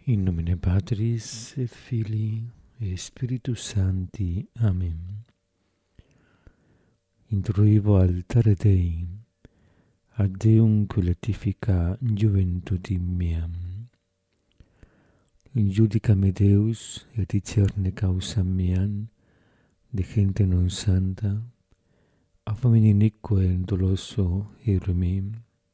In nomine Patris et Filii et Spiritus Sancti. Amen. Introibo altare Dei, ad Deum collectifica juventudim meam. Injudica me Deus, et discerne causam meam, de gente non santa, a famine inique et doloso ire meum.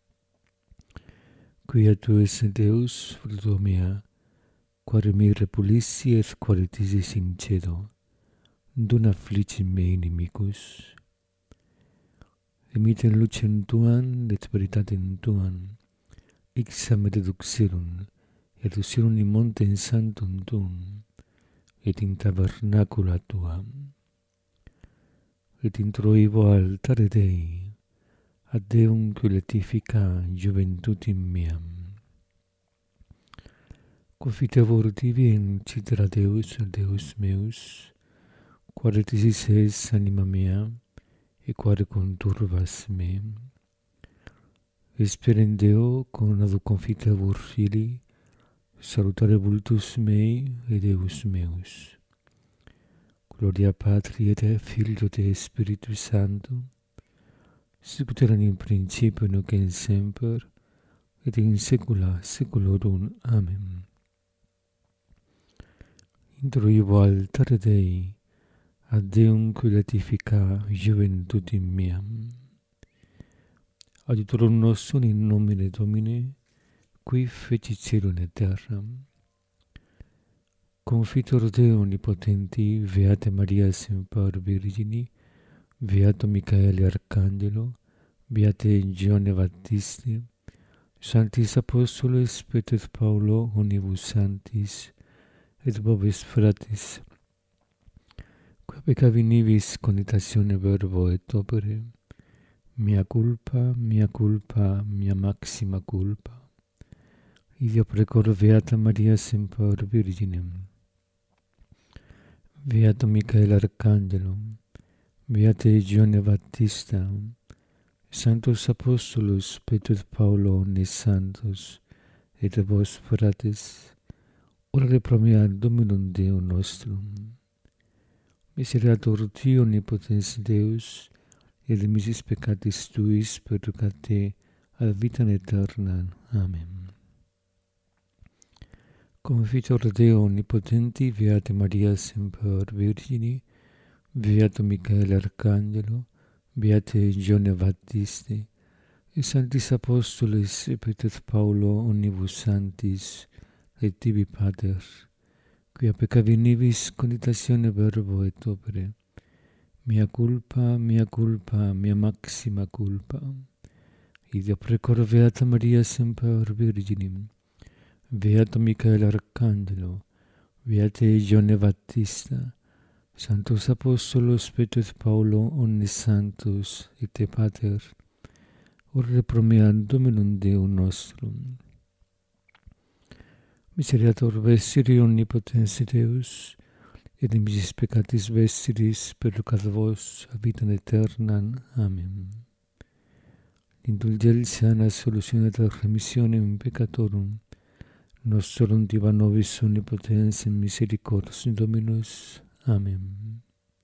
Quia tu es Deus, fruto mea, quare me repulissi et quare tisis in cedo, dun afflicit me inimicus. Emite lucem tuam et veritatem tuam, ixam me deduxerum, et usirum in montem sanctum tuum, et in tabernacula tuam. Et introibo altare Dei, ad Deum collectifica juventudim meam. Confitevor tibi in citera Deus, Deus meus, quare tisis es anima mea, e quare conturbas me. Esperen Deo con adu confitevor Filii, salutare vultus mei e Deus meus. Gloria Patri et Filio et Spiritus Sancto, sicut erat in principio nunc et semper, et in saecula saeculorum. Amen. Introibo altare Dei, ad Deum collectifica juventudim meam. Adiutorum nostrum in nomine Domini, qui fecit caelum et terram. Confitor Deo omnipotenti, Beata Maria semper Virgini, Beato Michaele Arcangelo, Beate Giovanne Baptiste, Sanctis Apostoles Peter et Paulo, omnibus sanctis, et vobis fratres, quia peccavi nibis cogitatione verbo et opere, mea culpa, mea maxima culpa. Ideo precor Beata Maria semper Virginem. Beato Michael Arcangelo, Beate Giovanne Battista, Sanctos Apostolus Peter et Paulo omnes santos, et vos fratres, orare pro mea Dominum Deum nostrum. Miserator Dei omnipotens Deus, et de misis peccatis tuis perdicate ad vitam aeternam. Amen. Confitor Deo omnipotenti, Beate Maria semper Virgini, Beato Michaele Arcangelo, Beate Giovanne Baptiste, et Sanctis Apostoles Peter et Paulo omnibus sanctis, et tibi Pater, quia peccavi nibis cogitatione verbo et opere, mea culpa, mea maxima culpa. Ideo precor Beata Maria semper Virginim, Beato Michael Arcangelo, Beate Giovanne Battista, Sanctos Apostolos Peter et Paulo omnes santos, et te Pater, orare pro mea Dominum Deum nostrum. Miseriator vestiri omnipotens Deus, et de misis peccatis vestiris perducat vos a vitam aeternam. Amen. Indulgentia et solutione et remissionem peccatorum, nostrum diva nobis omnipotens in misericors Dominus. Amen.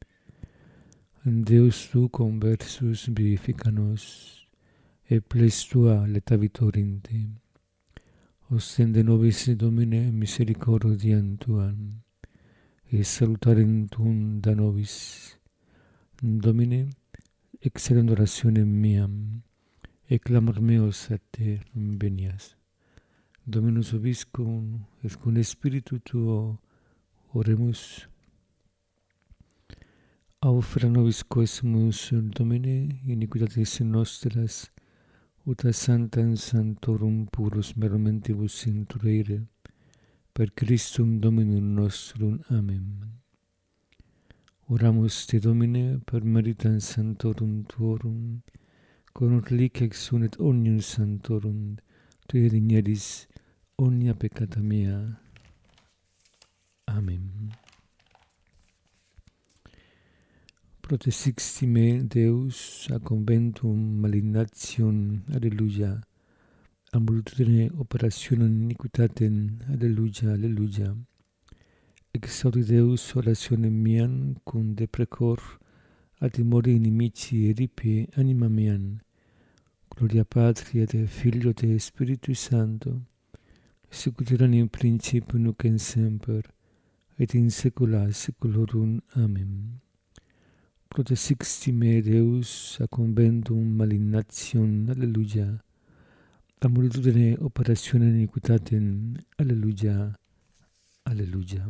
Deus tu conversus vivifica nos, et ples tua letavitor in te. Ostende nobis Domine misericordiam tuam, et salutarem tuum da nobis. Domine, excellent orationem meam, et clamor meos a te venias. Dominus vobiscum, et cum spiritu tuo oremus. Aufera nobis quesumus, Domine, iniquitatis nostras, ut a sanctam sanctorum purus mermentibus introire, per Christum Dominum nostrum. Amen. Oramus te, Domine, per meritam sanctorum tuorum, con reliquia exunet omnium sanctorum, tui redimiris omnia peccata mea. Amen. Protesisti me Deus a conventum malignatium, alleluia, a multitudine operationem iniquitatem, alleluia, alleluia. Exaudi Deus orationem meam cum deprecor ad timore inimici eripe anima meam. Gloria Patri et Filio et Spiritus Sancto, sicut erat in principio nunc et semper, et in saecula saeculorum. Amen. Protexti me Deus a conventum malignatione, alleluia. A multitudine operationem iniquitatem, alleluia, alleluia.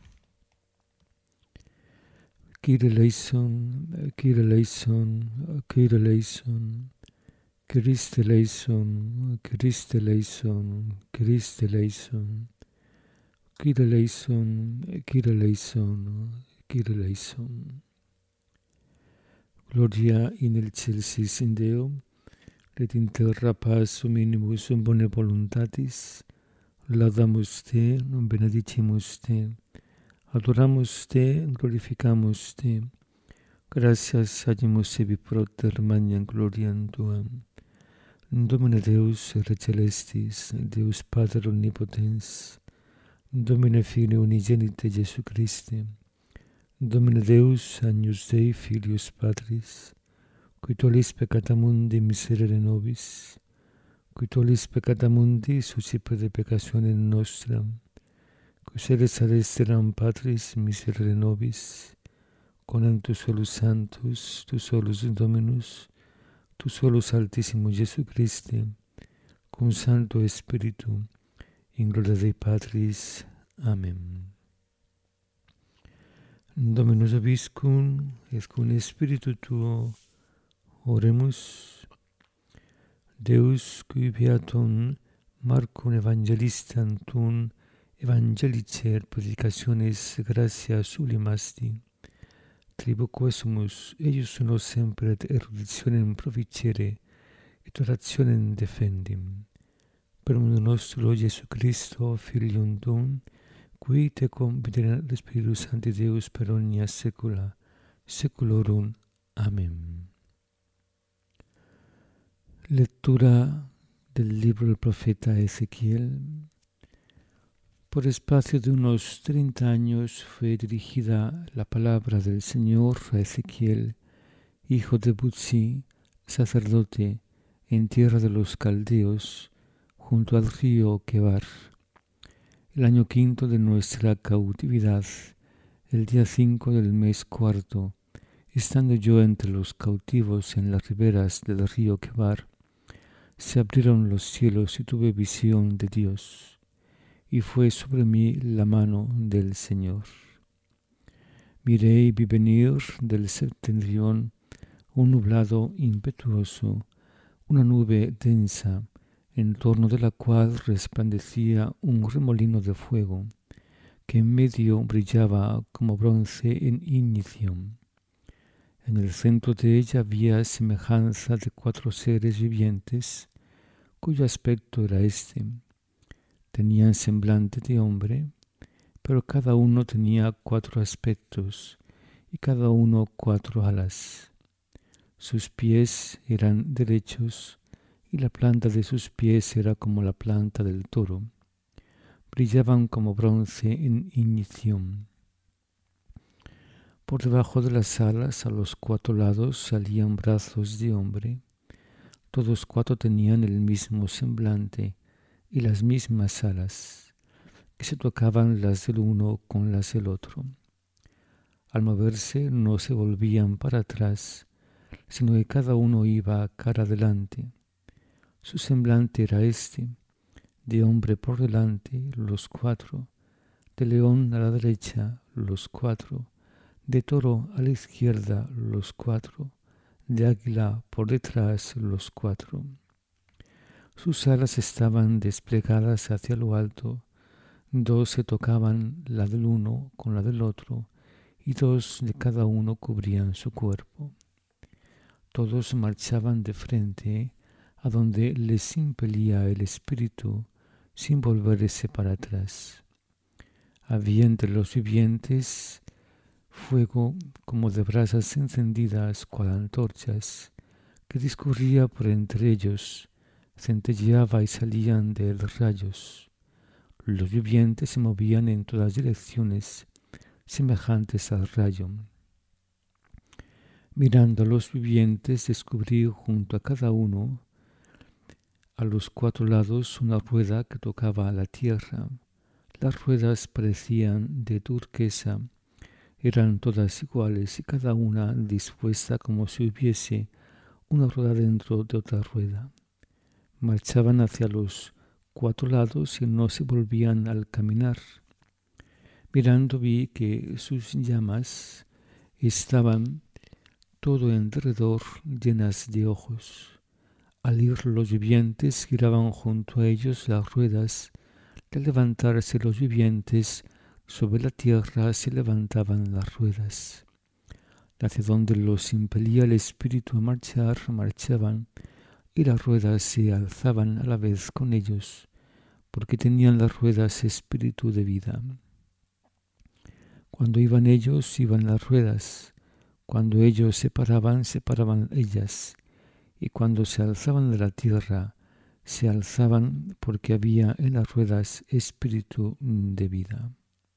Kyrie eleison, Kyrie eleison, Kyrie eleison. Christe eleison, Christe eleison, Christe eleison. Kyrie eleison, Kyrie eleison, Kyrie eleison. Gloria in excelsis in Deo, et in terra paz hominibus bone voluntatis. Laudamus te, benedicimus te, adoramus te, glorificamus te. Gratias agimus ebi proter magnam gloriam tuam. Domine Deus Re Celestis, Deus Pater Omnipotens, Domine Filio Unigenite Jesu Christe, Domine Deus Agnus Dei Filius Patris, qui tollis peccata mundi miserere nobis, qui tollis peccata mundi suscipe de peccatione nostra, qui sedes ad esteram Patris miserere nobis, conam tu solus Sanctus, tu solus Dominus, tu solus Altissimo Jesu Christe, cum Sancto Spiritu, in gloria Dei Patris. Amen. Dominus vobiscum, et cum Spiritu tuo, oremus. Deus, qui beatum Marcum Evangelistam tuum evangelicer predicationes gratia sublimasti, tribuque sumus eius nos semper et eruditionem proficere et orationem defendim. Per nostro Jesu Christo, Filium tuum, qui te confiderat Spiritus Sancti Deus per omnia saecula saeculorum. Amen. Lectura del libro del profeta Ezequiel. Por espacio de unos 30 años fue dirigida la palabra del Señor a Ezequiel, hijo de Buzi, sacerdote, en tierra de los caldeos, junto al río Quebar. El año 5 de nuestra cautividad, el día 5 del mes 4, estando yo entre los cautivos en las riberas del río Quebar, se abrieron los cielos y tuve visión de Dios, y fue sobre mí la mano del Señor. Miré y vi venir del septentrión un nublado impetuoso, una nube densa, en torno de la cual resplandecía un remolino de fuego, que en medio brillaba como bronce en ignición. En el centro de ella había semejanza de 4 seres vivientes, cuyo aspecto era este. Tenían semblante de hombre, pero cada uno tenía 4 aspectos, y cada uno 4 alas. Sus pies eran derechos, y la planta de sus pies era como la planta del toro. Brillaban como bronce en ignición. Por debajo de las alas, a los 4 lados, salían brazos de hombre. Todos 4 tenían el mismo semblante y las mismas alas, que se tocaban las del uno con las del otro. Al moverse no se volvían para atrás, sino que cada uno iba cara adelante. Su semblante era este: de hombre por delante los 4, de león a la derecha los 4, de toro a la izquierda los 4, de águila por detrás los 4. Sus alas estaban desplegadas hacia lo alto, 2 se tocaban la del uno con la del otro, y 2 de cada uno cubrían su cuerpo. Todos marchaban de frente a donde les impelía el espíritu, sin volverse para atrás. Había entre los vivientes fuego como de brasas encendidas cual antorchas, que discurría por entre ellos, centelleaba y salían de él rayos. Los vivientes se movían en todas direcciones, semejantes al rayo. Mirando a los vivientes, descubrí junto a cada uno, a los 4 lados, una rueda que tocaba a la tierra. Las ruedas parecían de turquesa, eran todas iguales y cada una dispuesta como si hubiese una rueda dentro de otra rueda. Marchaban hacia los 4 lados y no se volvían al caminar. Mirando vi que sus llamas estaban todo en derredor llenas de ojos. Al ir los vivientes giraban junto a ellos las ruedas. Al levantarse los vivientes sobre la tierra se levantaban las ruedas. Hacia donde los impelía el espíritu a marchar, marchaban, y las ruedas se alzaban a la vez con ellos, porque tenían las ruedas espíritu de vida. Cuando iban ellos, iban las ruedas. Cuando ellos se paraban ellas. Y cuando se alzaban de la tierra, se alzaban porque había en las ruedas espíritu de vida.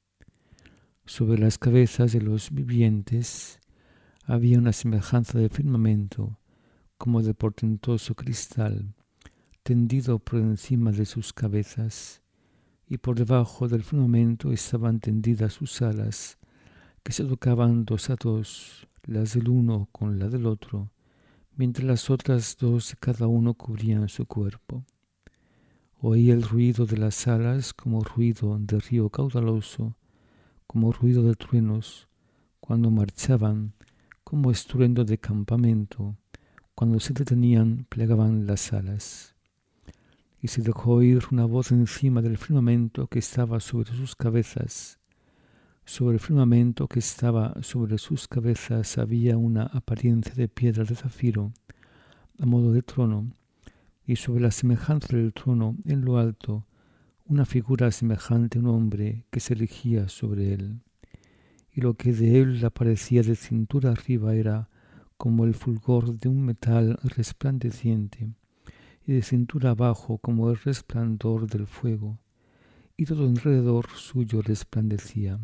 Sobre las cabezas de los vivientes había una semejanza de firmamento, como de portentoso cristal, tendido por encima de sus cabezas, y por debajo del firmamento estaban tendidas sus alas, que se tocaban 2 a 2, las del uno con la del otro, mientras las otras 2 de cada uno cubrían su cuerpo. Oí el ruido de las alas como ruido de río caudaloso, como ruido de truenos, cuando marchaban, como estruendo de campamento, cuando se detenían plegaban las alas. Y se dejó oír una voz encima del firmamento que estaba sobre sus cabezas. Sobre el firmamento que estaba sobre sus cabezas había una apariencia de piedra de zafiro, a modo de trono, y sobre la semejanza del trono, en lo alto, una figura semejante a un hombre que se erigía sobre él. Y lo que de él aparecía de cintura arriba era como el fulgor de un metal resplandeciente, y de cintura abajo como el resplandor del fuego, y todo alrededor suyo resplandecía.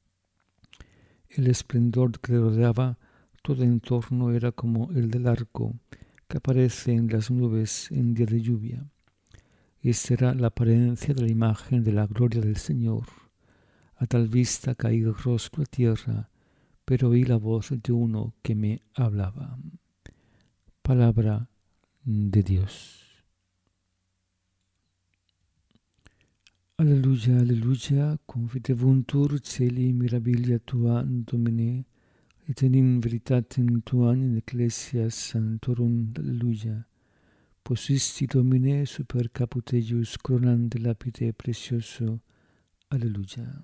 El esplendor que le rodeaba todo en torno era como el del arco que aparece en las nubes en día de lluvia. Esta era la apariencia de la imagen de la gloria del Señor. A tal vista caí el rostro a tierra, pero oí la voz de uno que me hablaba. Palabra de Dios. Alleluia, alleluia, confitevuntur celi mirabilia tua, Domine, et in veritatem tuam in ecclesia santorum, alleluia. Posisti, Domine, super caput eius coronam de lapide precioso, alleluia.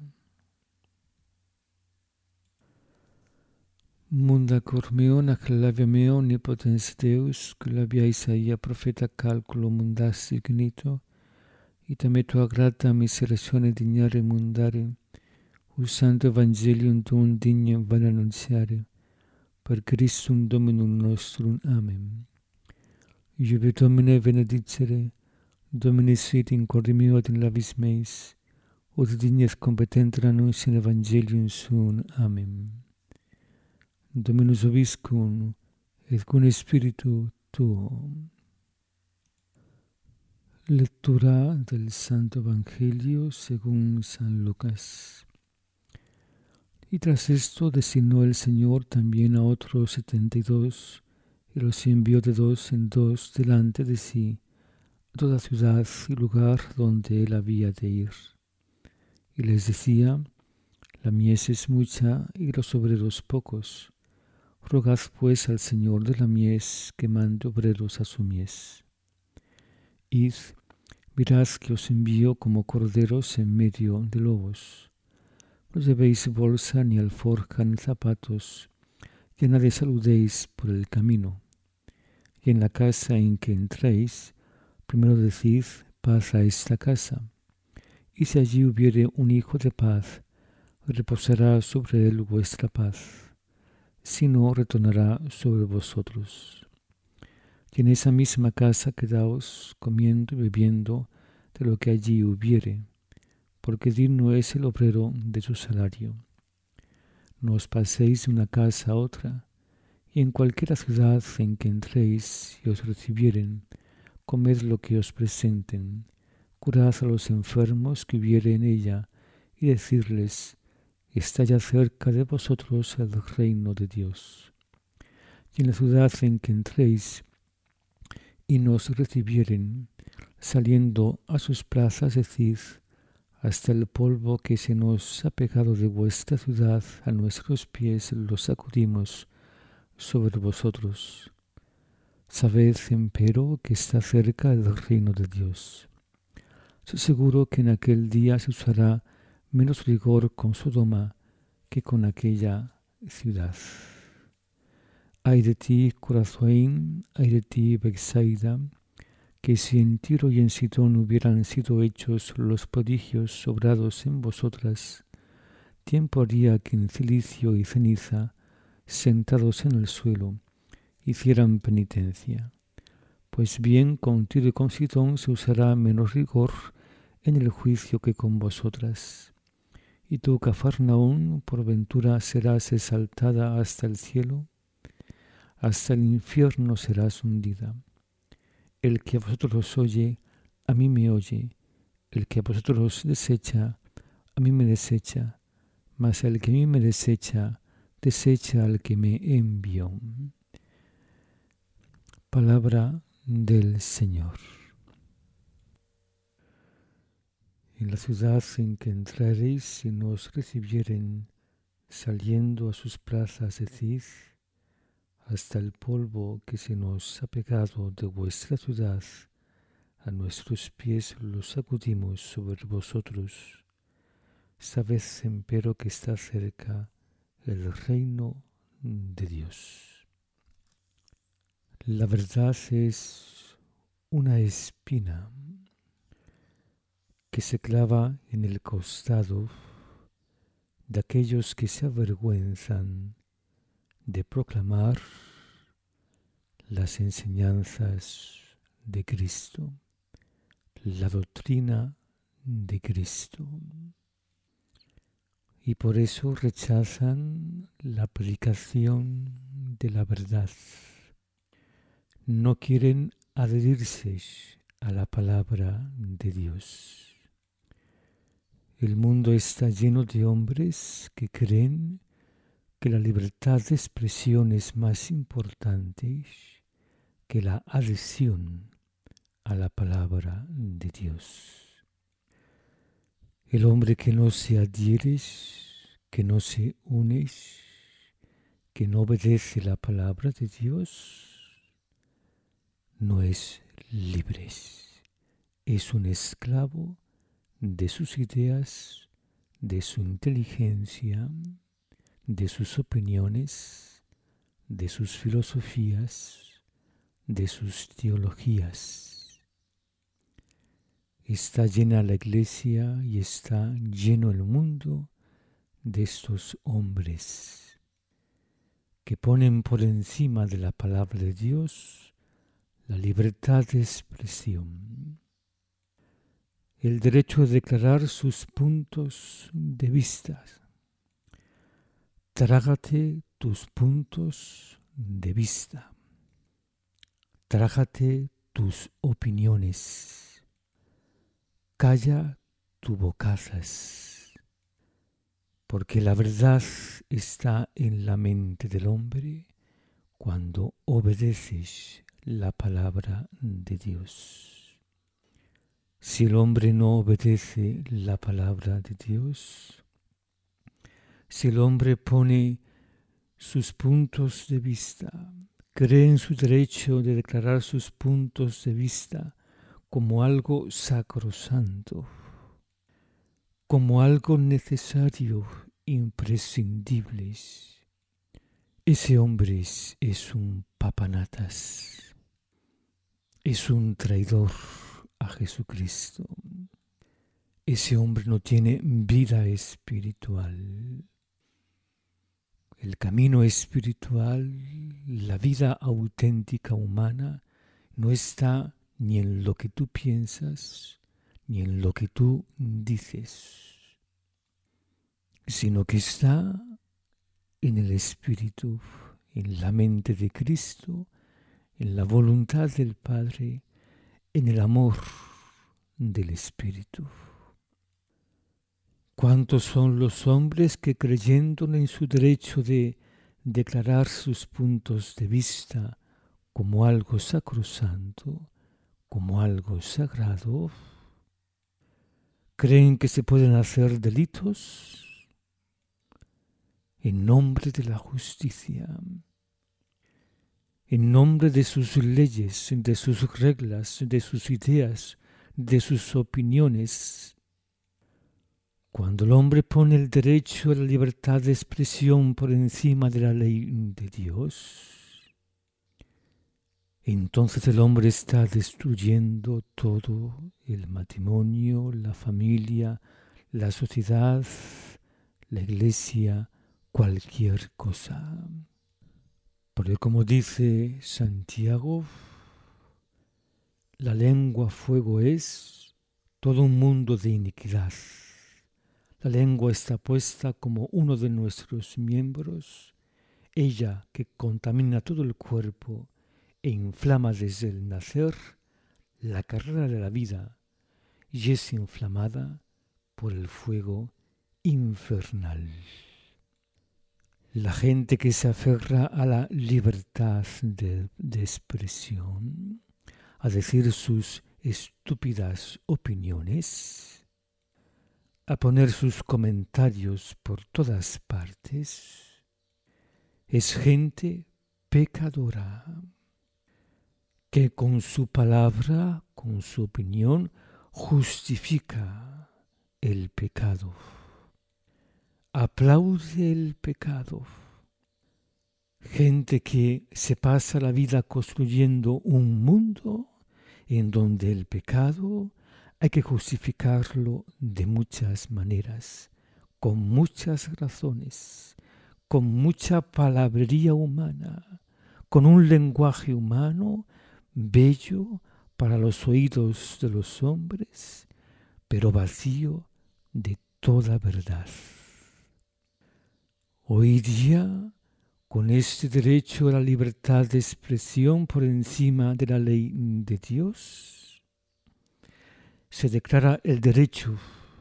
Munda cor meo, naclavia meo, omnipotens Deus, clavia Isaia profeta calculo mundas ignito, ita me tua grata miseratione dignare mundare, us santo evangelium tuum dignum van annunziare, per Christum Dominum nostrum. Amen. Iube Domine benedicere, Domine sit in corde meo et in labis meis, ut dignes competentur annunci in evangelium suum. Amen. Dominus vobiscum, et cum spiritu tuo. Lectura del Santo Evangelio según San Lucas. Y tras esto designó el Señor también a otros 72, y los envió de 2 en 2 delante de sí, a toda ciudad y lugar donde él había de ir. Y les decía: la mies es mucha y los obreros pocos. Rogad pues al Señor de la mies que mande obreros a su mies. Id, mirad que os envío como corderos en medio de lobos. No llevéis bolsa, ni alforja, ni zapatos, y a nadie saludéis por el camino. Y en la casa en que entréis, primero decid: paz a esta casa. Y si allí hubiere un hijo de paz, reposará sobre él vuestra paz. Si no, retornará sobre vosotros. y en esa misma casa quedaos comiendo y bebiendo de lo que allí hubiere, porque digno es el obrero de su salario. No os paséis de una casa a otra, y en cualquiera ciudad en que entréis y os recibieren, comed lo que os presenten, curad a los enfermos que hubiere en ella, y decirles: está ya cerca de vosotros el reino de Dios. Y en la ciudad en que entréis y nos recibieren, saliendo a sus plazas, decid: hasta el polvo que se nos ha pegado de vuestra ciudad a nuestros pies lo sacudimos sobre vosotros. Sabed, empero, que está cerca el reino de Dios. Soy seguro que en aquel día se usará menos rigor con Sodoma que con aquella ciudad. Ay de ti, Corazón, ay de ti, Betsaida, que si en Tiro y en Sidón hubieran sido hechos los prodigios obrados en vosotras, tiempo haría que en cilicio y ceniza, sentados en el suelo, hicieran penitencia. Pues bien, con Tiro y con Sidón se usará menos rigor en el juicio que con vosotras. Y tú, Cafarnaún, por ventura serás exaltada hasta el cielo, hasta el infierno serás hundida. El que a vosotros oye, a mí me oye; el que a vosotros desecha, a mí me desecha; mas el que a mí me desecha, desecha al que me envió. Palabra del Señor. En la ciudad en que entraréis y nos recibieren, saliendo a sus plazas, decid: hasta el polvo que se nos ha pegado de vuestra ciudad, a nuestros pies lo sacudimos sobre vosotros. Sabed, empero, que está cerca el reino de Dios. La verdad es una espina que se clava en el costado de aquellos que se avergüenzan de proclamar las enseñanzas de Cristo, la doctrina de Cristo. Y por eso rechazan la predicación de la verdad. No quieren adherirse a la palabra de Dios. El mundo está lleno de hombres que creen que la libertad de expresión es más importante que la adhesión a la palabra de Dios. El hombre que no se adhiere, que no se une, que no obedece la palabra de Dios, no es libre. Es un esclavo de sus ideas, de su inteligencia, de sus opiniones, de sus filosofías, de sus teologías. Está llena la iglesia y está lleno el mundo de estos hombres que ponen por encima de la palabra de Dios la libertad de expresión, el derecho a declarar sus puntos de vista. Trágate tus puntos de vista. Trágate tus opiniones. Calla tu bocazas, porque la verdad está en la mente del hombre cuando obedeces la palabra de Dios. Si el hombre no obedece la palabra de Dios, si el hombre pone sus puntos de vista, cree en su derecho de declarar sus puntos de vista como algo sacrosanto, como algo necesario, imprescindible, ese hombre es un papanatas, es un traidor a Jesucristo. Ese hombre no tiene vida espiritual. El camino espiritual, la vida auténtica humana, no está ni en lo que tú piensas, ni en lo que tú dices, sino que está en el Espíritu, en la mente de Cristo, en la voluntad del Padre, en el amor del Espíritu. ¿Cuántos son los hombres que, creyendo en su derecho de declarar sus puntos de vista como algo sacrosanto, como algo sagrado, creen que se pueden hacer delitos en nombre de la justicia, en nombre de sus leyes, de sus reglas, de sus ideas, de sus opiniones? Cuando el hombre pone el derecho a la libertad de expresión por encima de la ley de Dios, entonces el hombre está destruyendo todo: el matrimonio, la familia, la sociedad, la iglesia, cualquier cosa. Porque como dice Santiago, la lengua fuego es, todo un mundo de iniquidad. La lengua está puesta como uno de nuestros miembros, ella que contamina todo el cuerpo e inflama desde el nacer la carrera de la vida, y es inflamada por el fuego infernal. La gente que se aferra a la libertad de expresión, a decir sus estúpidas opiniones, a poner sus comentarios por todas partes, es gente pecadora que con su palabra, con su opinión, justifica el pecado, aplaude el pecado. Gente que se pasa la vida construyendo un mundo en donde el pecado hay que justificarlo de muchas maneras, con muchas razones, con mucha palabrería humana, con un lenguaje humano bello para los oídos de los hombres, pero vacío de toda verdad. Hoy día, con este derecho a la libertad de expresión por encima de la ley de Dios, se declara el derecho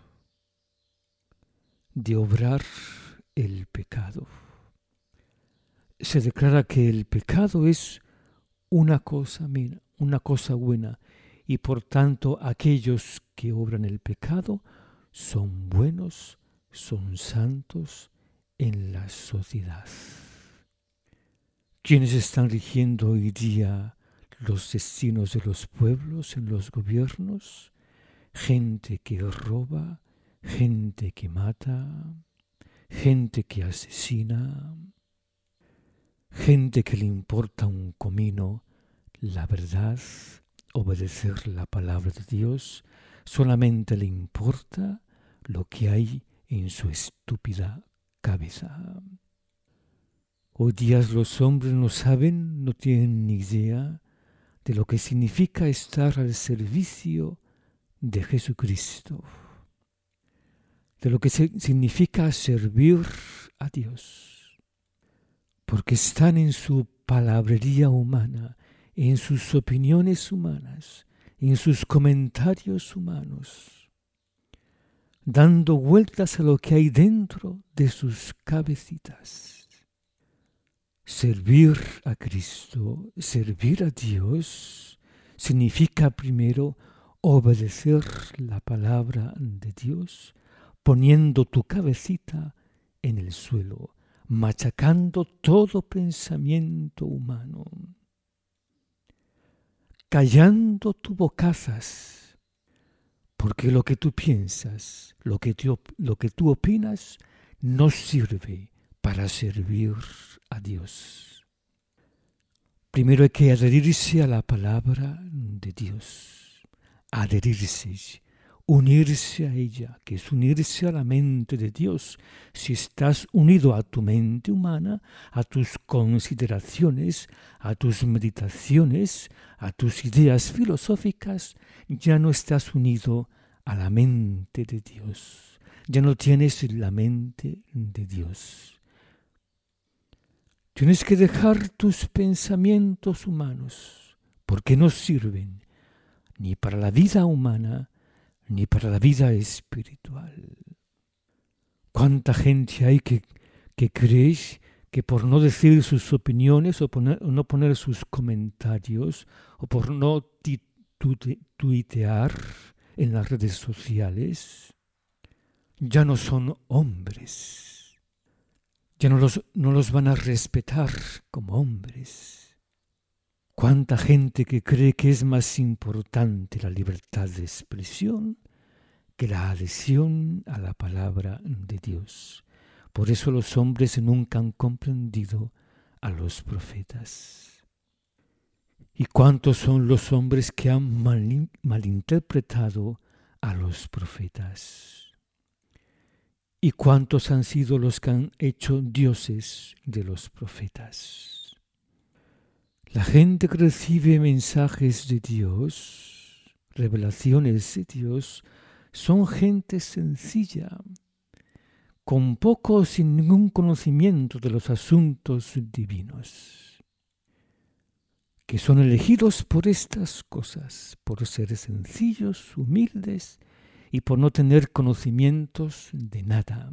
de obrar el pecado. Se declara que el pecado es una cosa buena, y por tanto aquellos que obran el pecado son buenos, son santos en la sociedad. ¿Quiénes están rigiendo hoy día los destinos de los pueblos en los gobiernos? Gente que roba, gente que mata, gente que asesina, gente que le importa un comino la verdad, obedecer la palabra de Dios, solamente le importa lo que hay en su estúpida cabeza. Hoy día los hombres no saben, no tienen ni idea de lo que significa estar al servicio de Jesucristo, de lo que significa servir a Dios, porque están en su palabrería humana, en sus opiniones humanas, en sus comentarios humanos, dando vueltas a lo que hay dentro de sus cabecitas. Servir a Cristo, servir a Dios, significa primero obedecer la palabra de Dios, poniendo tu cabecita en el suelo, machacando todo pensamiento humano, callando tu bocazas, porque lo que tú piensas, lo que tú opinas, no sirve para servir a Dios. Primero hay que adherirse a la palabra de Dios, adherirse, unirse a ella, que es unirse a la mente de Dios. Si estás unido a tu mente humana, a tus consideraciones, a tus meditaciones, a tus ideas filosóficas, ya no estás unido a la mente de Dios. Ya no tienes la mente de Dios. Tienes que dejar tus pensamientos humanos, porque no sirven ni para la vida humana, ni para la vida espiritual. ¿Cuánta gente hay que cree que por no decir sus opiniones o no poner sus comentarios o por no tuitear en las redes sociales, ya no son hombres? Ya no los van a respetar como hombres. ¿Cuánta gente que cree que es más importante la libertad de expresión que la adhesión a la palabra de Dios? Por eso los hombres nunca han comprendido a los profetas. ¿Y cuántos son los hombres que han malinterpretado a los profetas? ¿Y cuántos han sido los que han hecho dioses de los profetas? La gente que recibe mensajes de Dios, revelaciones de Dios, son gente sencilla, con poco o sin ningún conocimiento de los asuntos divinos, que son elegidos por estas cosas, por ser sencillos, humildes y por no tener conocimientos de nada.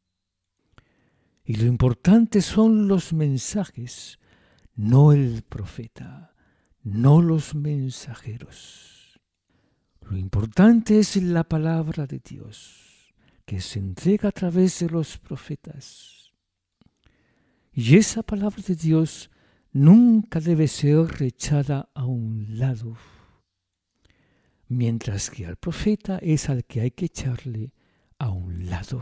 Y lo importante son los mensajes, no el profeta, no los mensajeros. Lo importante es la palabra de Dios, que se entrega a través de los profetas. Y esa palabra de Dios nunca debe ser echada a un lado, mientras que al profeta es al que hay que echarle a un lado.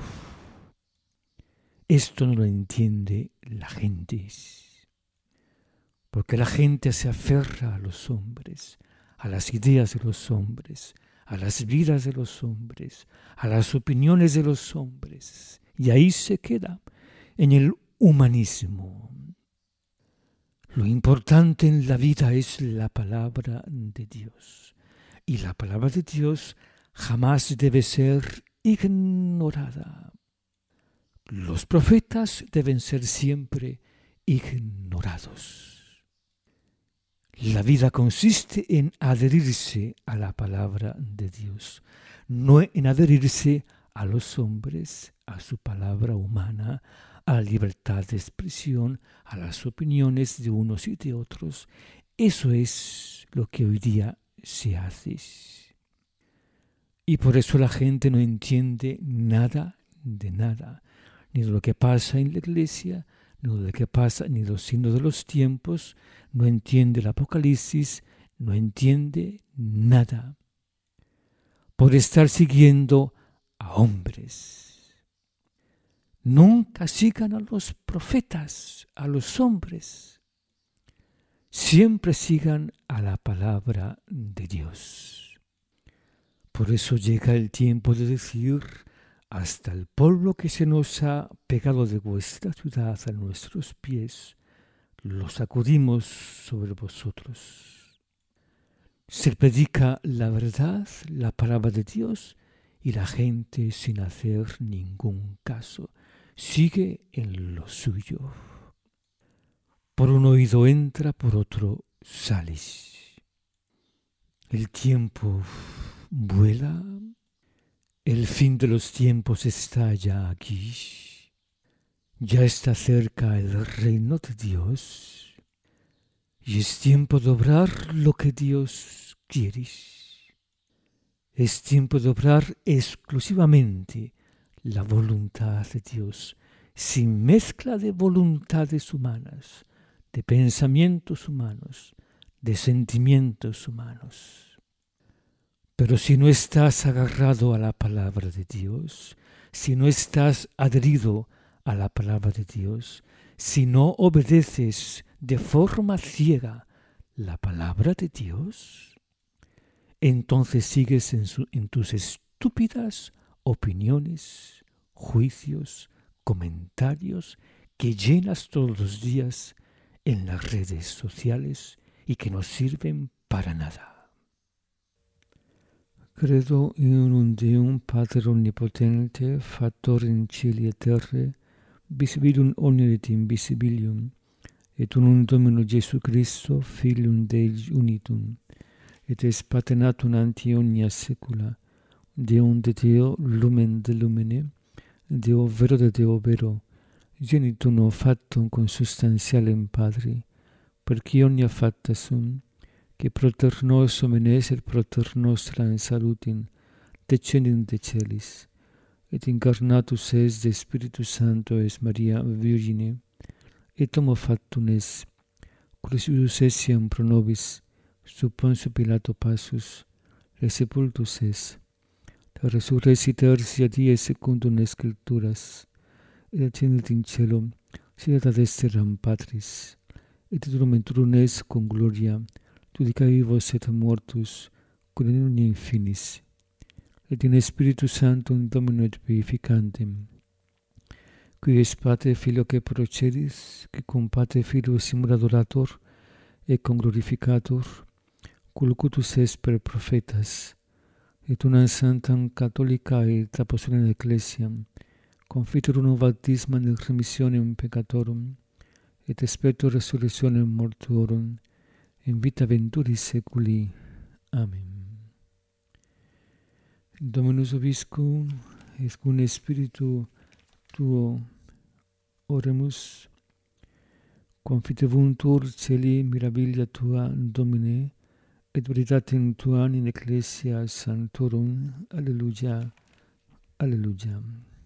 Esto no lo entiende la gente, porque la gente se aferra a los hombres, a las ideas de los hombres, a las vidas de los hombres, a las opiniones de los hombres, y ahí se queda, en el humanismo. Lo importante en la vida es la palabra de Dios, y la palabra de Dios jamás debe ser ignorada. Los profetas deben ser siempre ignorados. La vida consiste en adherirse a la palabra de Dios, no en adherirse a los hombres, a su palabra humana, a la libertad de expresión, a las opiniones de unos y de otros. Eso es lo que hoy día se hace. Y por eso la gente no entiende nada de nada, ni de lo que pasa en la iglesia, ni de lo que pasa, ni de los signos de los tiempos, no entiende el Apocalipsis, no entiende nada, por estar siguiendo a hombres. Nunca sigan a los profetas, a los hombres. Siempre sigan a la palabra de Dios. Por eso llega el tiempo de decir: hasta el polvo que se nos ha pegado de vuestra ciudad a nuestros pies, lo sacudimos sobre vosotros. Se predica la verdad, la palabra de Dios, y la gente, sin hacer ningún caso, sigue en lo suyo. Por un oído entra, por otro sale. El tiempo vuela. El fin de los tiempos está ya aquí. Ya está cerca el reino de Dios. Y es tiempo de obrar lo que Dios quiere. Es tiempo de obrar exclusivamente la voluntad de Dios, sin mezcla de voluntades humanas, de pensamientos humanos, de sentimientos humanos. Pero si no estás agarrado a la palabra de Dios, si no estás adherido a la palabra de Dios, si no obedeces de forma ciega la palabra de Dios, entonces sigues en tus estúpidas opiniones, juicios, comentarios que llenas todos los días en las redes sociales y que no sirven para nada. Credo in un Deum Pater Omnipotente, Factor in cieli et terrae, visibilum omnium et invisibilium, et unum Domino Jesu Christo, Filium Dei unitum, et es paternatum ante omnia saecula, Deum de Deo, lumen de lumine, Deo vero de Deo vero, genitum factum consubstantialem Patri, perque omnia facta sum, que proter nos homines et proter nostra in salutim, descendit de celis, et incarnatus es de Spiritus Sancto es Maria Virgine, et homo factum es, crucifisus essiam pro nobis, sub Pontio Pilato passus, resepultus es, resurrexit tertia die secundum Scripturas, et ascendit in caelum, sit ad dexteram Patris, et drumenturum es cum gloria, judica vivos et mortus, cum in finis, et in Spiritus Sanctum Domino et vivificantem, qui es Pater Filio que procedis, qui cum Pater Filio simul adorator, et cum glorificator, culcutus es per prophetas, et unam sanctam catholica et apostolica ecclesiam, confiteor unum baptismam et remissionem peccatorum, et spector resurrectionem mortuorum, in vita venturis saeculi. Amen. Dominus vobiscum, et cum spiritu tuo oremus, confitebuntur celi mirabilia tua, Domine, et veritatem tuam in ecclesia sanctorum. Alleluia. Alleluia.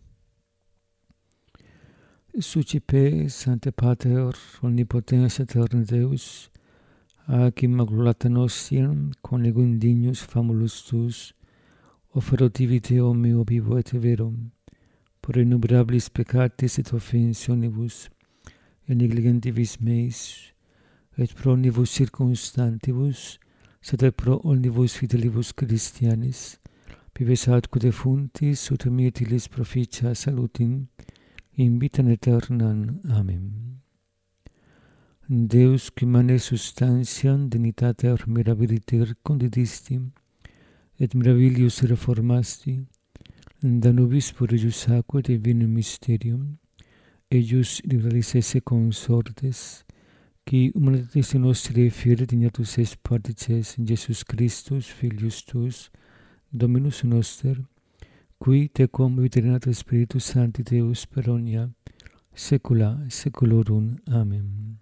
Sucipe, Sancte Pater, omnipotens aeterne Deus, ac immaculata nostiam, conegum dignus famulus tuus, offerotivi Deo meo vivo et vero, por innumerabilis peccatis et offensionibus, et negligentibus meis, et pro omnibus circumstantibus, sed et pro omnibus fidelibus Christianis, vives atque defuntis, ut me utilis proficia salutim, in vitam aeternam. Amen. Deus, qui mane substantiam dignitater mirabiliter condidisti, et mirabilius reformasti, da nobis por ejus aquae divinum mysterium, eius liberalis esse consortes, qui humanitatis nostri fiere dignatus est partices in Jesus Christus, Filius tuus, Dominus noster, qui tecum viterenat Spiritus Sancti Deus per omnia saecula saeculorum. Amen.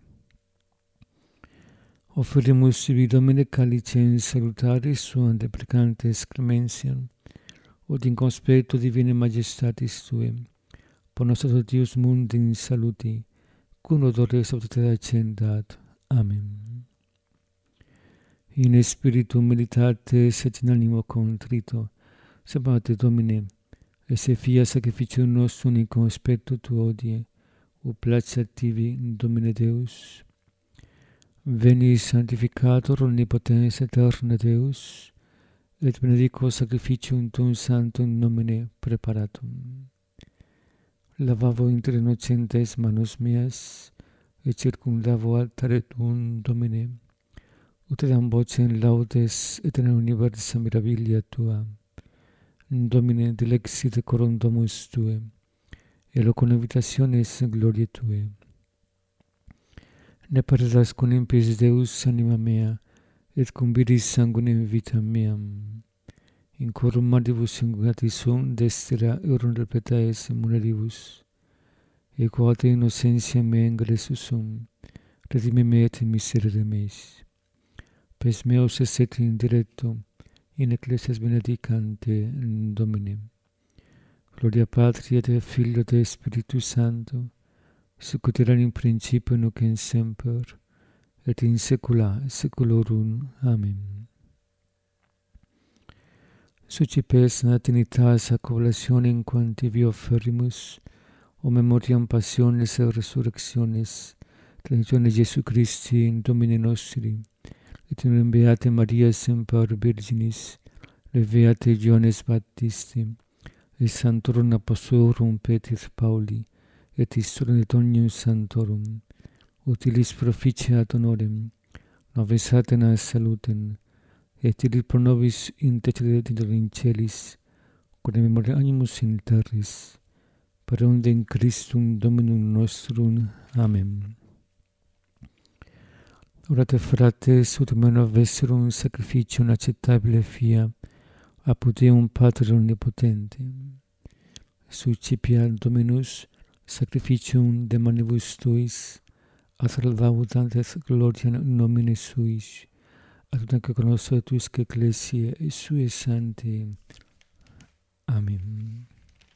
Offerimus sibi Domine calicem salutaris suam deprecantes clementiam, ut in conspectu divinae majestatis tuae, por nostro Deus mundi in saluti, cum odore sanctitatea accendat. Amen. In spiritu meditates et in animo contrito, sabate Domine, esse fia sacrificium nostrum in conspectu tuo odie, ut placet tibi, Domine Deus. Veni sanctificator omnipotens aeterne Deus, et benedico sacrificium tuum sanctum nomine preparatum. Lavavo inter innocentes manus meas, et circumdavo altare tuum, Domine, ut edam vocem laudes et in universa mirabilia tua. Domine, dilexit coram domus tue, et locum habitationes gloriae tue. Ne perdas cum impis Deus anima mea, et cum viris sanguinem vitam meam. In corum madibus ingunati sum dextera eurum repetaes muneribus, et quote innocentiam mea ingressus sum, redime me et in miserere meis. Pes meus esset in directo, in ecclesias benedicante Domine. Gloria Patri et Filio et Spiritus Sancto, sic ut erat in principio nunc et semper, et in saecula saeculorum. Amen. Sucipes natinitas accolationem quantivi offerimus, o memoriam passiones et resurrectiones, traditione Jesu Christi, Domine nostri, et in beate Maria semper Virginis, Leviate Ioannes Baptiste, et Sanctorum Apostolorum Petri Pauli, et historiam et omnium sanctorum, utilis proficiat honorem, nobis Atenas salutem, et illis pro nobis intercedet in celis, quod memoria animus in terris, per undem Christum Dominum nostrum. Amen. Orate fratres, ut meno vesserum sacrificium acceptabile fia, apud Deum Pater omnipotentem. Succipia Dominus sacrificium de manibus tuis, ad salvabudantes gloria nomine suis, ad unque conosco tuisque ecclesiae sue sancte. Amen.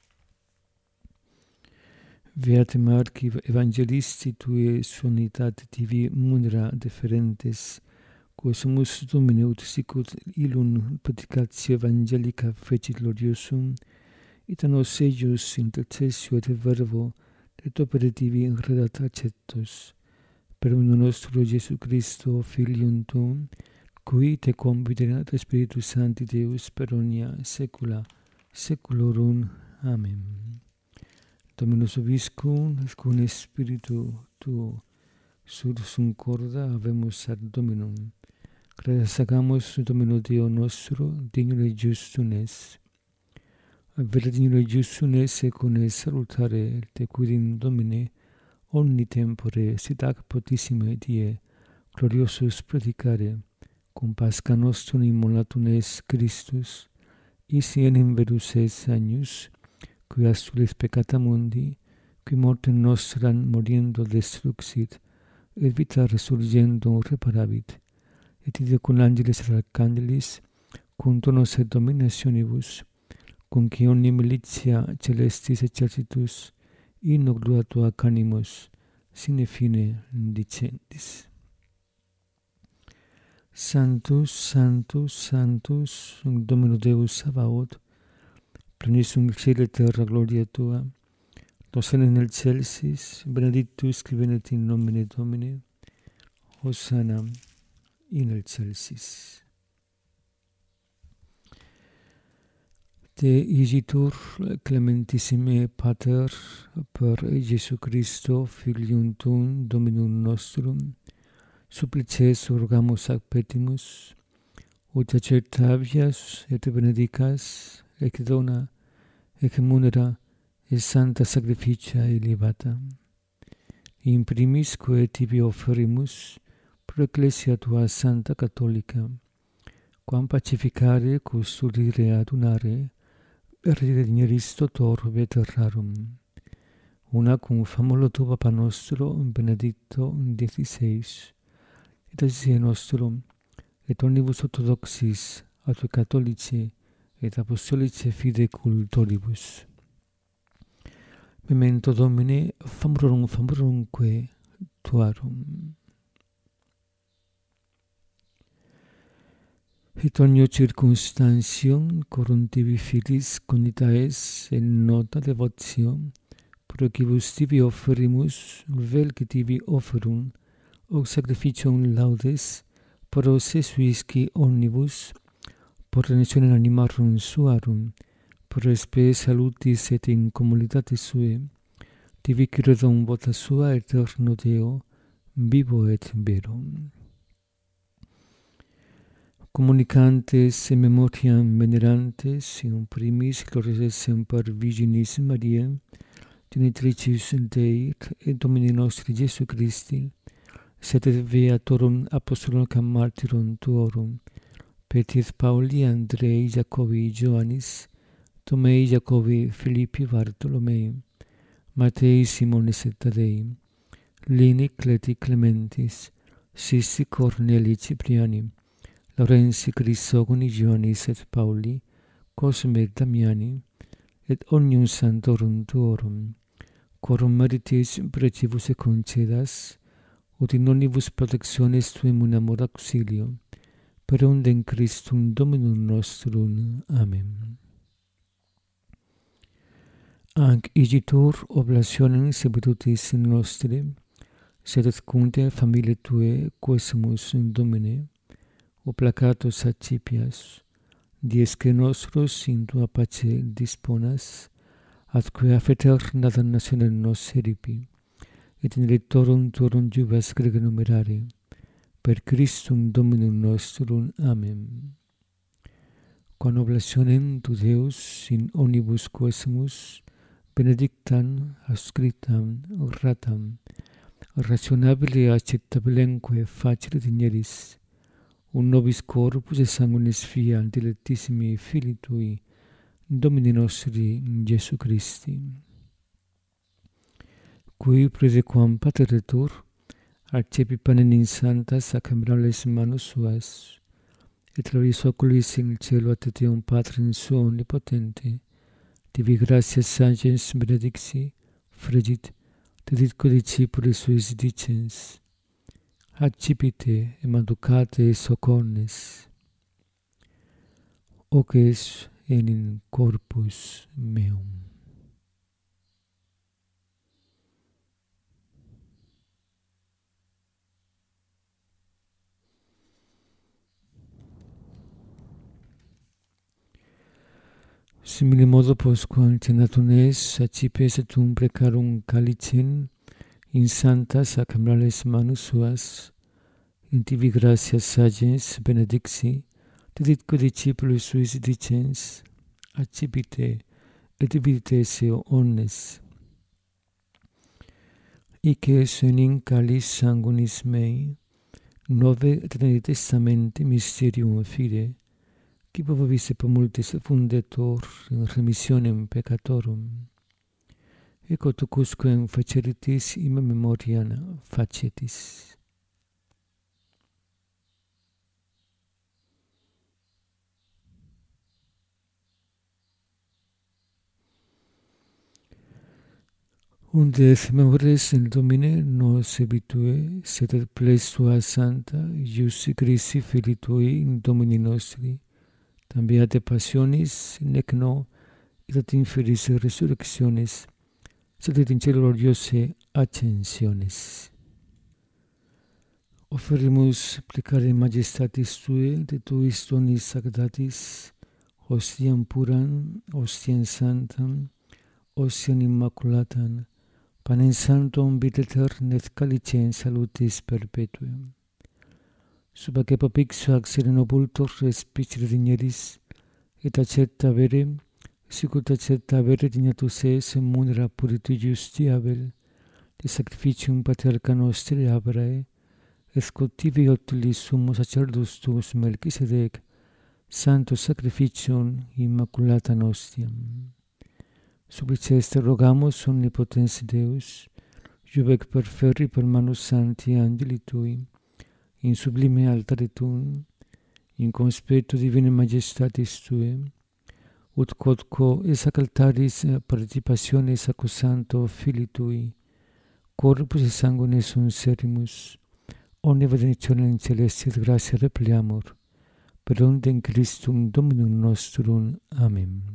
Beatem arci evangelisti tue sonitate tibi munera deferentes, quo sumus Domine ut sicut illum predicatio evangelica fecit gloriosum, et a nos eius intercessio et verbo et opere tibi redat acceptos, per unum nostro Iesu Christo, Filium tuum, qui te confiderat Spiritus Sancti Deus per omnia saecula saeculorum. Amen. Dominus vobiscum, et cum Spiritu tuo, sursum corda habemus ad Dominum. Gratias agamus Domino Deo nostro, dignum et justum es. Avere dignum et justum es, et cum salutare te quidim Domine, omni tempore sit ac potissime die, gloriosus predicare, cum Pascha nostrum immolatum es Christus, isi enim verus es agnus, qui astulis peccata mundi, qui mortem nostram moriendo destruxit, et vita resurgendo reparavit, et ide cum angelis et archangelis, cum donos et dominationibus, cum qui omni militia celestis exercitus, in gloria tua canimus, sine fine dicendis. Sanctus, Sanctus, Sanctus, Dominus Deus Sabaoth, plenis in cielo et terra gloria tua, Hosanna in excelsis, benedictus qui venet in nomine Domini, Hosanna in excelsis. Te igitur clementissime Pater, per Iesu Christo, Filium tuum, Dominum nostrum, supplices rogamus ac petimus, ut acceptabias et benedicas, ec dona, ec munera, et santa sacrificia elevata. In primis quae tibi offerimus, pro ecclesia tua santa catholica, quam pacificare, custodire, adunare, redimiris totor veterrarum. Una cum famulo tu Papa nostro, Benedicto XVI, et asie nostrum, et omnibus orthodoxis, atque catholici, et apostolici fide cultoribus. Memento Domine, famurumque tuarum. Et ogni circumstantium corum tibi filis condita es in nota devotio, pro quibus tibi offerimus, vel que tibi offerum, o sacrificium laudes, pro se suisci omnibus, por remissione animarum suarum, pro spe salutis et in communitatis sue, tibi credum vota sua eterno Deo, vivo et vero. Communicantes in memoriam venerantes, in primis glorias semper Virginis Mariae, genitricis Dei et Domini nostri Iesu Christi, sed et beatorum apostolorum martyrum tuorum, Petri Pauli, Andrei, Jacobi, Ioannis, Tomei, Jacobi, Philippi, Bartolomei, Matei, Simonis et Tadei, Lini, Cleti, Clementis, Sisti, Corneli, Cipriani, Laurensi, Crisogoni, Ioannis et Pauli, Cosme et Damiani, et omnium sanctorum tuorum, quorum meritis precibus et concedas, ut in omnibus protectionis tuum in amor auxilio, per undem Christum Dominum nostrum. Amen. Anc igitur oblationem servitutis nostri, sed et cunte familiae tue, quae sumus Domine, o placatus accipias, diesque nostros in tua pace disponas, atque affet eterna damnationem nos eripi, et in electorum tuorum jubes grega numerare, per Christum Dominum nostrum. Amen. Quam oblationem tu Deus in omnibus quesumus, benedictam, ascritam, ratam, rationabile acceptabilemque facere digneris, un nobis corpus et sanguinis fia dilectissimi Filii Tui, Domini nostri Iesu Christi, qui praesequam pateretur, accepi panem in sanctas camerales manus suas, et claris oculis in cielo ad Deum Patrum suo omnipotente, tibi gratias sagens benedicti, fregit, deditque discipulis suis dicens, accipite et manducate socornes, hoc es in corpus meum. Simile modo postquam cenatum es, accipes et precarum calicem in sanctas camerales manus suas, in tibi gratias sagens benedicti, deditque discipulis suis dicens, accipite et bibite seo omnes. Ice in calis sanguinis mei, nove et testamenti mysterium fide, qui vobis per multis fundetur in remissionem peccatorum, ecco tucusquem faceritis in memoriam facetis. Unde memores in Domine nos ebitue, sed et plesua santa, Ius Christi Filii Tui in Domini nostri, tambia de passionis, nec no, et ad inferis resurrectionis, sed et in cielo gloriose ascensionis. Offerimus plecare majestatis Tue, de Tuis donis sanctatis, hostiam puram, hostiam santam, hostiam immaculatam, panem sanctum vita aeternam et calicem salutis perpetuum. Sub ac epopixo ac serenobultor respicere digneris, et accepta vere, sicut accepta vere dignatus es munera puritu justiavel, de sacrificium patriarca nostri Abrae, et scotivi otilis summus sacerdus tuus Melchisedec, santo sacrificium immaculata nostiam. Suppliceste rogamus omnipotens Deus, jubec perferri per manus sancti angeli Tui, in sublime altare Tuum, in conspectu divine majestatis Tue, ut quodquo esac altaris participationis accusanto Filii Tui, corpus et sanguinis unserimus, omnia benedictionem celesti et gratia repliamur, per undem Christum Dominum nostrum. Amen.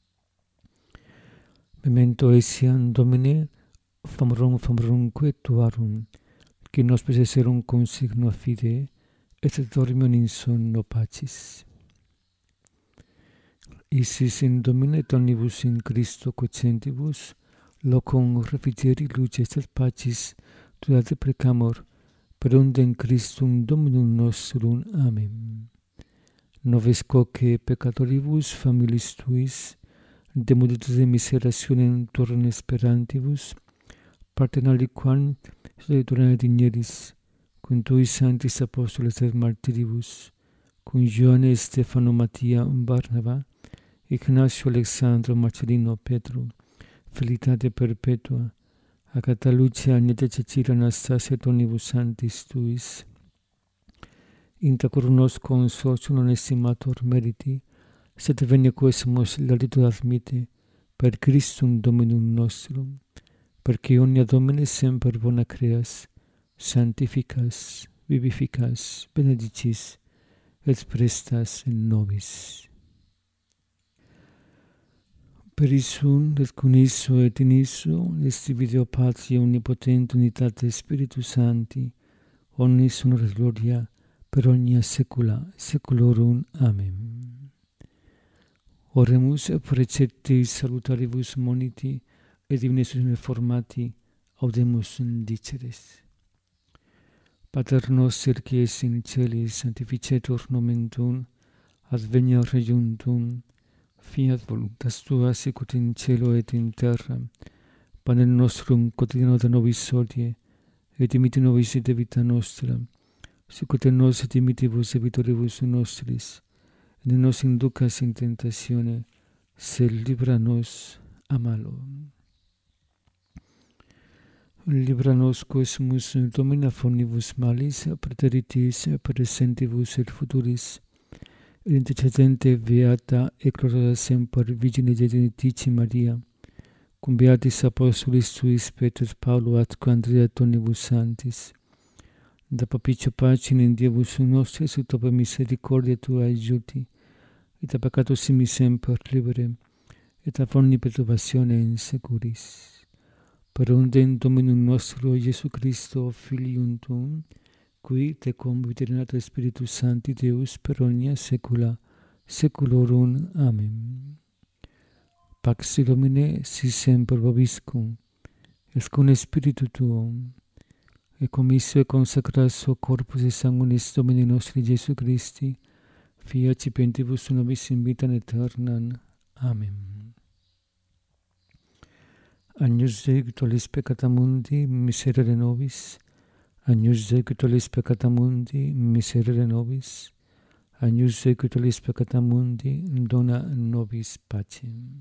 Memento etiam Domine, famorumque Tuarum, qui nos possesserum consigno fide, et dormium in sonno pacis. Isis in Domine et omnibus in Christo quocentibus, locum refrigeri luces et pacis Tua deprecamur, per undem Christum Dominum nostrum. Amen. Noves quoque peccatoribus familis Tuis, de multitude miserationem Tuorum sperantibus, partem aliquam solitudine digneris, cum Tui sanctis apostoles et martiribus, cum Ioanne, Stefano, Mattia, Barnaba, Ignacio, Alexandro, Marcellino, Petro, Felicitate perpetua, Agata Lucia, Agneta, Cecilia, Anastasia, et omnibus sanctis Tuis, intra cor nos consortium non estimator meriti, sed venia quesumus latitud admite, per Christum Dominum nostrum, perque omnia Domine semper bona creas, sanctificas, vivificas, benedicis, et prestas in nobis. Per isum, et cum isso, et in isso, est Deo Patria omnipotente unitate Spiritus Sancti, omnis honor et gloria, per omnia saecula saeculorum. Amen. Oremus precepti salutaribus moniti, et divinesus formati, audemus diceres. Pater noster, qui es in celis, sanctificetur nomen tuum, adveniat regnum tuum, fiat voluntas tua sicut in cielo et in terra. Panem nostrum quotidianum da nobis hodie, et dimitte nobis debita nostra, sicut nos dimittivus debitoribus nostris, et ne nos inducas in tentatione, sed libera nos a malo. Libera nos quesumus Domine omnibus malis, praeteritis, presentibus et futuris, et intercedente beata et gloriosa semper Virgine Genitici Maria, cum beatis apostolis tuis Petrus Paulo atque Andrea tonibus santis, da propicio pacem in Diebus nostris ut per misericordia tua aiuti, et a peccatus simi semper libere, et a omni perturbatione in securis. Per undem Dominum nostro Iesu Christo, Filium tuum, qui te conviterinat Spiritus Sancti Deus per omnia saecula saeculorum. Amen. Pax Domine si semper vobiscum, et cum Spiritu tuum, et commisso et consecratio corpus et sanguinis Domini nostri Iesu Christi, fiat cipientibus nobis in vitam aeternam. Amen. Agnus Dei, qui tollis peccata mundi, miserere nobis. Agnus Dei, qui tollis peccata mundi, miserere nobis. Agnus Dei, qui tollis peccata mundi, dona nobis pacem.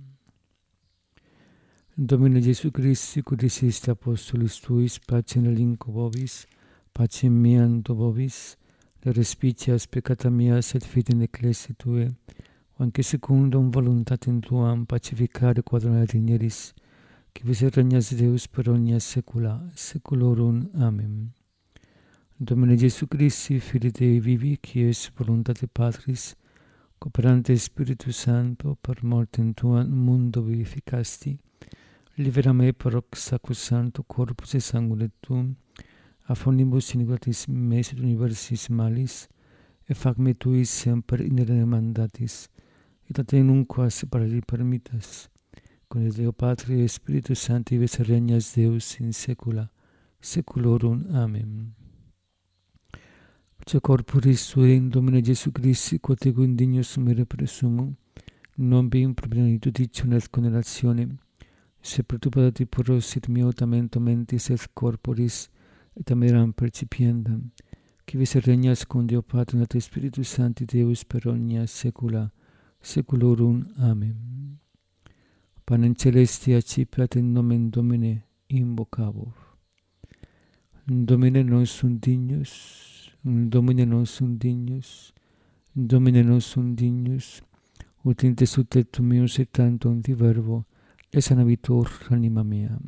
Domine Iesu Christi, qui diciste apostolis tuis, pacem relinquo vobis, pacem meam do vobis, le respicias peccata meas et fidem ecclesiae tuae, anque secundum voluntatem tuam pacificare quadrona digneris, qui vis regnas Deus per omnia saecula saeculorum. Amen. Domine Iesu Christi, Filii Dei vivi, qui es voluntate Patris, cooperante Spiritus Sancto, per mortem tuam mundo vivificasti, libera me per hoc sacrosancto corpus et sanguine tuum, a omnibus iniquitas meis et universis malis, et fac me tuis semper inere mandatis, et a te nunquam separari permittas, con Deo Patri et Spiritus Sancti vis regnas Deus in saecula saeculorum. Amen. Proce corporis tuae in Domine Iesu Christi, quod ego indignus mere presumum, non vi impropriamente dicium et condenationem, se perturbati puros et miotamento mentis et corporis, et ameram percipiendam, qui vis regnas con Deo Patri et Spiritus Sancti Deus per omnia saecula saeculorum. Amen. Panem celesti accipiat in nomen Domine invocavor. Domine non sum dignus, Domine non sum dignus, Domine non sum dignus, ut intesut tectum meus et tantum di verbo, et sanabitur anima mea.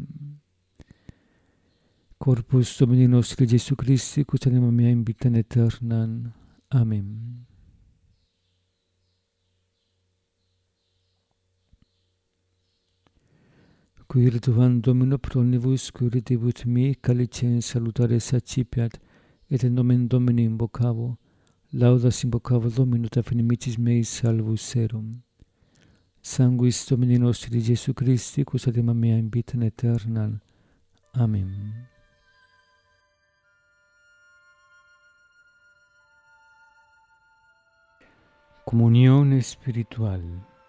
Corpus Domini nostri Iesu Christi, cus anima mea in vitam aeternam. Amen. Qui retuvam Domino pro omnibus, qui redibut me, calicem salutares accipiat, et in nomen Domini invocavo, laudas invocavo Domino, ta inimicis meis salvus erum. Sanguis Domini nostri Iesu Christi, cus anima mea in vitam aeternam. Amen. Comunión espiritual.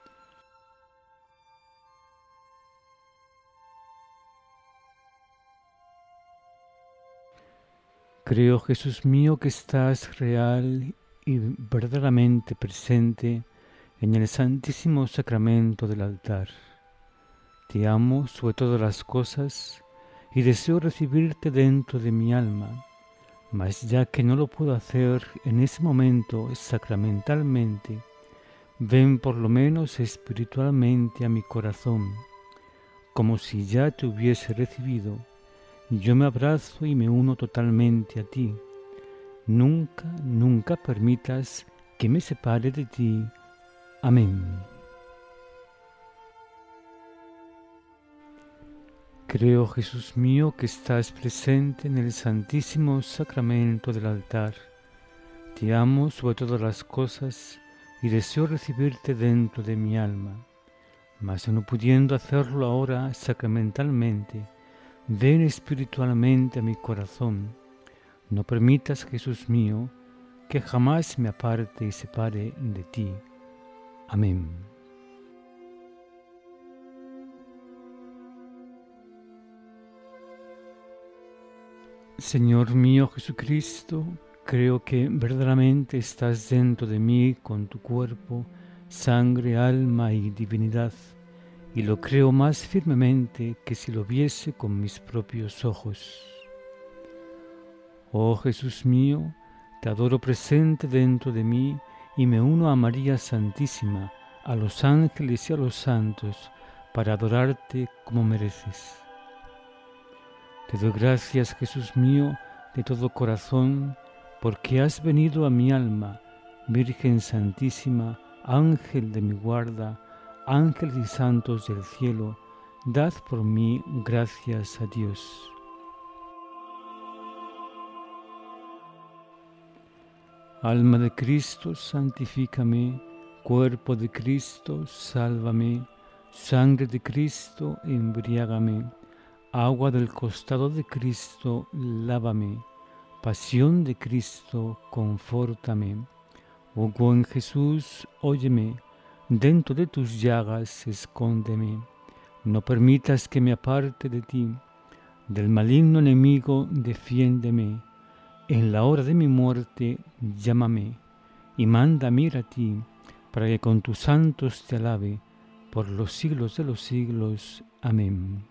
Creo, Jesús mío, que estás real y verdaderamente presente en el santísimo sacramento del altar. Te amo sobre todas las cosas y deseo recibirte dentro de mi alma, mas ya que no lo puedo hacer en ese momento sacramentalmente, ven por lo menos espiritualmente a mi corazón, como si ya te hubiese recibido. Yo me abrazo y me uno totalmente a ti. Nunca, nunca permitas que me separe de ti. Amén. Creo, Jesús mío, que estás presente en el santísimo sacramento del altar. Te amo sobre todas las cosas y deseo recibirte dentro de mi alma. Mas no pudiendo hacerlo ahora sacramentalmente, ven espiritualmente a mi corazón. No permitas, Jesús mío, que jamás me aparte y separe de ti. Amén. Señor mío Jesucristo, creo que verdaderamente estás dentro de mí con tu cuerpo, sangre, alma y divinidad, y lo creo más firmemente que si lo viese con mis propios ojos. Oh Jesús mío, te adoro presente dentro de mí y me uno a María Santísima, a los ángeles y a los santos, para adorarte como mereces. Te doy gracias, Jesús mío, de todo corazón, porque has venido a mi alma, Virgen Santísima, Ángel de mi guarda, ángeles y santos del cielo, dad por mí gracias a Dios. Alma de Cristo, santifícame, cuerpo de Cristo, sálvame, sangre de Cristo, embriágame, agua del costado de Cristo, lávame, pasión de Cristo, confórtame. Oh buen Jesús, óyeme, dentro de tus llagas escóndeme, no permitas que me aparte de ti, del maligno enemigo defiéndeme. En la hora de mi muerte, llámame, y mándame ir a ti, para que con tus santos te alabe, por los siglos de los siglos. Amén.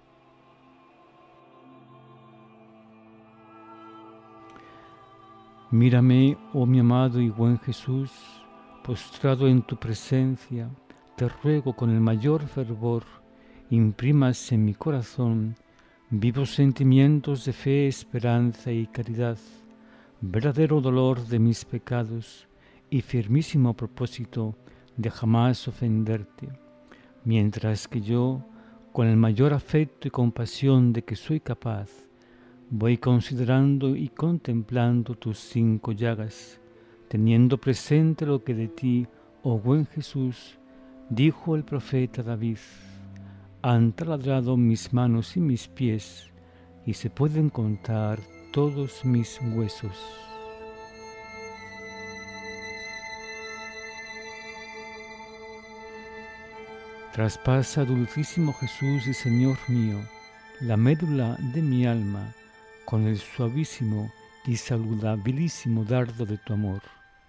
Mírame, oh mi amado y buen Jesús, postrado en tu presencia, te ruego con el mayor fervor, imprimas en mi corazón vivos sentimientos de fe, esperanza y caridad, verdadero dolor de mis pecados y firmísimo propósito de jamás ofenderte, mientras que yo, con el mayor afecto y compasión de que soy capaz, voy considerando y contemplando tus 5 llagas, teniendo presente lo que de ti, oh buen Jesús, dijo el profeta David: han taladrado mis manos y mis pies, y se pueden contar todos mis huesos. Traspasa, dulcísimo Jesús y Señor mío, la médula de mi alma, con el suavísimo y saludabilísimo dardo de tu amor,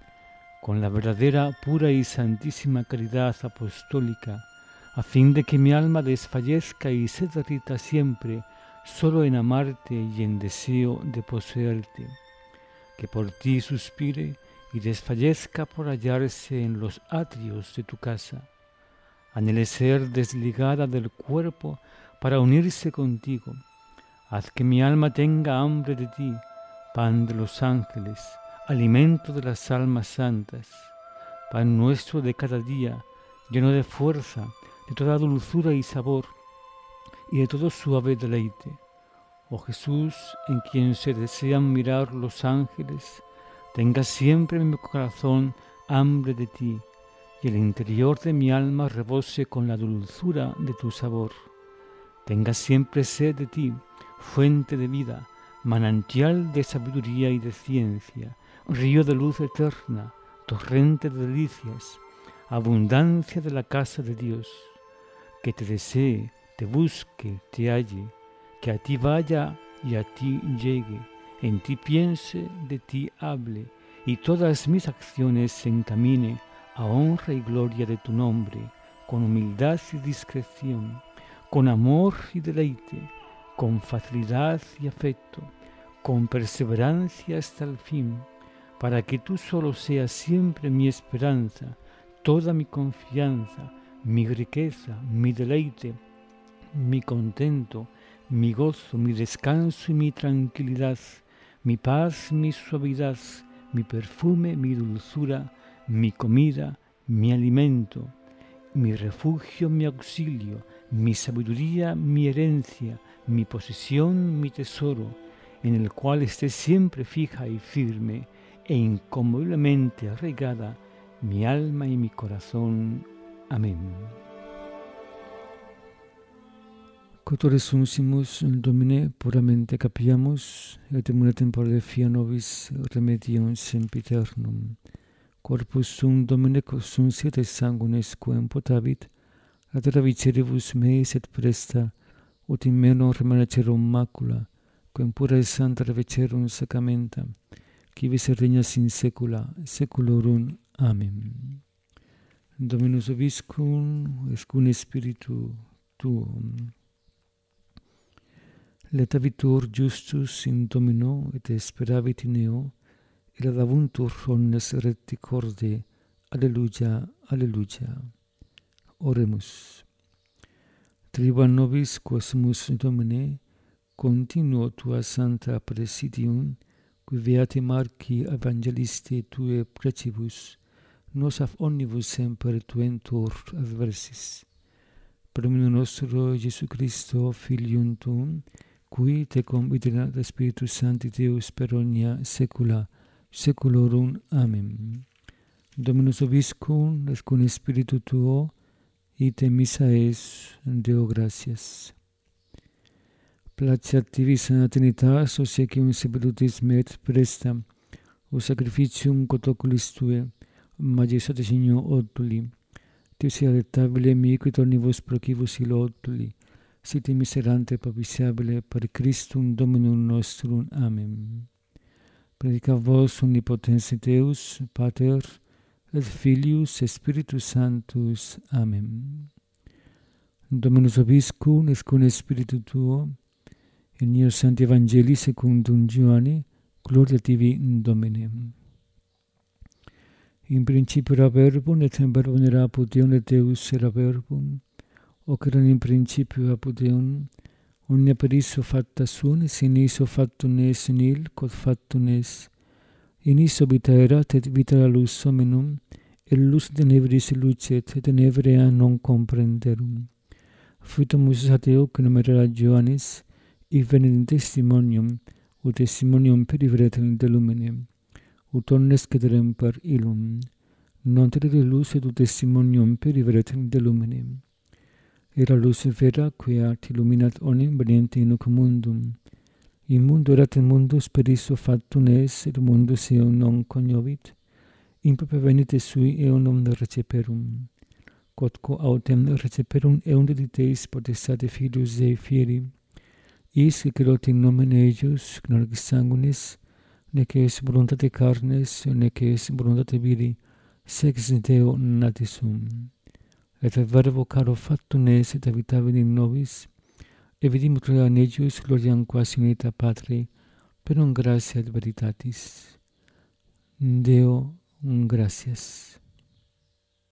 con la verdadera, pura y santísima caridad apostólica, a fin de que mi alma desfallezca y se derrita siempre solo en amarte y en deseo de poseerte, que por ti suspire y desfallezca por hallarse en los atrios de tu casa, anhele ser desligada del cuerpo para unirse contigo. Haz que mi alma tenga hambre de ti, pan de los ángeles, alimento de las almas santas, pan nuestro de cada día, lleno de fuerza, de toda dulzura y sabor, y de todo suave deleite. Oh Jesús, en quien se desean mirar los ángeles, tenga siempre en mi corazón hambre de ti, y el interior de mi alma rebose con la dulzura de tu sabor. Tenga siempre sed de ti, fuente de vida, manantial de sabiduría y de ciencia, río de luz eterna, torrente de delicias, abundancia de la casa de Dios. Que te desee, te busque, te halle, que a ti vaya y a ti llegue, en ti piense, de ti hable, y todas mis acciones se encamine a honra y gloria de tu nombre, con humildad y discreción, con amor y deleite, con facilidad y afecto, con perseverancia hasta el fin, para que tú solo seas siempre mi esperanza, toda mi confianza, mi riqueza, mi deleite, mi contento, mi gozo, mi descanso y mi tranquilidad, mi paz, mi suavidad, mi perfume, mi dulzura, mi comida, mi alimento, mi refugio, mi auxilio, mi sabiduría, mi herencia, mi posesión, mi tesoro, en el cual esté siempre fija y firme e inconmoviblemente arraigada mi alma y mi corazón. Amén. Cotore sunsimus Domine, puramente capiamus, et in una tempore fia nobis remedium sempiternum. Corpus sum Domine consunciat et sanguinis quem potavit, ad ravicere meis et presta, ut in meno remanecerum macula, quem pura et santa ravecerum sacramenta, qui vis regnas in saecula saeculorum. Amen. Dominus vobiscum, et cum spiritu tuum. Letavitur justus in Domino, et speravit in eo, et adavuntur omnes recti corde. Alleluia, alleluia. Oremus. Tribuam nobis quaesumus Domine, continuo tua santa praesidium, qui beati Marci evangelisti tue precibus, nos af omnibus semper tuentur adversis. Per nomine nostro Iesu Christo, Filium tuum, qui te conviterat Spiritus Sancti Deus per omnia saecula saeculorum. Amen. Dominus vobiscum, et cum spiritu tuo, ite missa es, Deo gratias. Placeat tibi sana Trinitas, obsequium sapientis me et presta, o sacrificium cotoculis tue, majestate Signo otuli, Tiu sia rettabile mihi tornibus procibus ilo otuli, siti miserante propitiabile per Christum Dominum nostrum. Amen. Predica vos omnipotens Deus, Pater, et Filius, et Spiritus Sanctus. Amen. Dominus vobiscum, et cum spiritu tuo, in nihil sancti Evangelii secundum Ioanni, gloria tibi, Domine. In principio era verbum, et in verbum era apud Deum, et Deus era verbum, hoc erat in principio apud Deum, omnia per issue facta sunt, in issue factum es nihil, quod factum es. In issue vita erat, et vita la lux hominum, et lux tenebris lucet, et tenebrea non comprenderum. Fuitamus ad Deo, que nomen era Ioannis, et venit in testimonium, ut testimonium periveret de lumine, ut omnes cederem per illum. Non terere lux et ut testimonium periveret de lumine. Era lux vera, queat illuminat omnium veniente in hoc mundum. In mundo erat in mundus, per issue factum es, et mundus eum non cognovit. In propria venite sui eum non receperum. Quodquo autem receperum eum dediteis potestate Filius Dei fieri. Is celot in nomen eius, nec sanguinis, nec es voluntate carnes, nec es voluntate viri, sex Deo natis sum. Et verbo caro factum es, et habitavit in nobis, et vidimus in eius gloriam quasi unita Patri, per gratia et veritatis. Deo gratias.